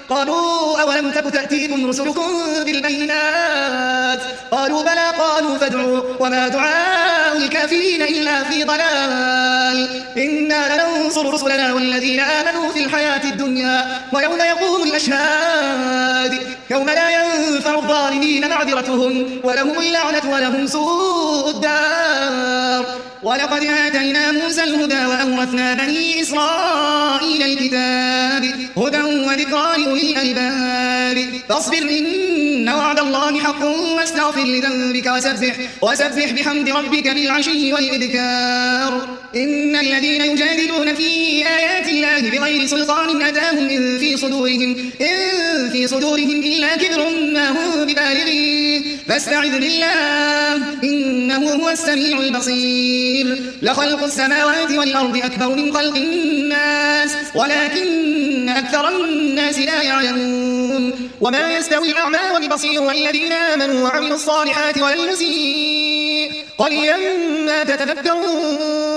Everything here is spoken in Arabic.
قالوا أولم تك تأتيكم رسلكم بالبينات قالوا بلى قالوا فادعوا وما دعاء الكافرين إلا في ضلال إنا لننصر رسلنا والذين آمنوا في الحياة الدنيا ويوم يقوم الأشهاد يوم لا ينفع الظالمين معذرتهم ولهم اللعنة ولهم سوء الدار ولقد آتينا موسى الهدى وأورثنا بني إسرائيل الكتاب هدى وذكرى لأولي الألباب فاصبر إن وعد الله حق واستغفر لذنبك وسبح بحمد ربك بالعشي والإبكار إن الذين يجادلون في آيات الله بغير سلطان أتاهم إن في صدورهم إلا كبر ما هم ببالغيه فاستعذ بالله إنه هو السميع البصير لخلق السماوات والأرض أكبر من خلق الناس ولكن أكثر الناس لا يعلمون وما يستوي الأعمى والبصير والذين آمنوا وعملوا الصالحات والمسيء قليلا ما تتفكرون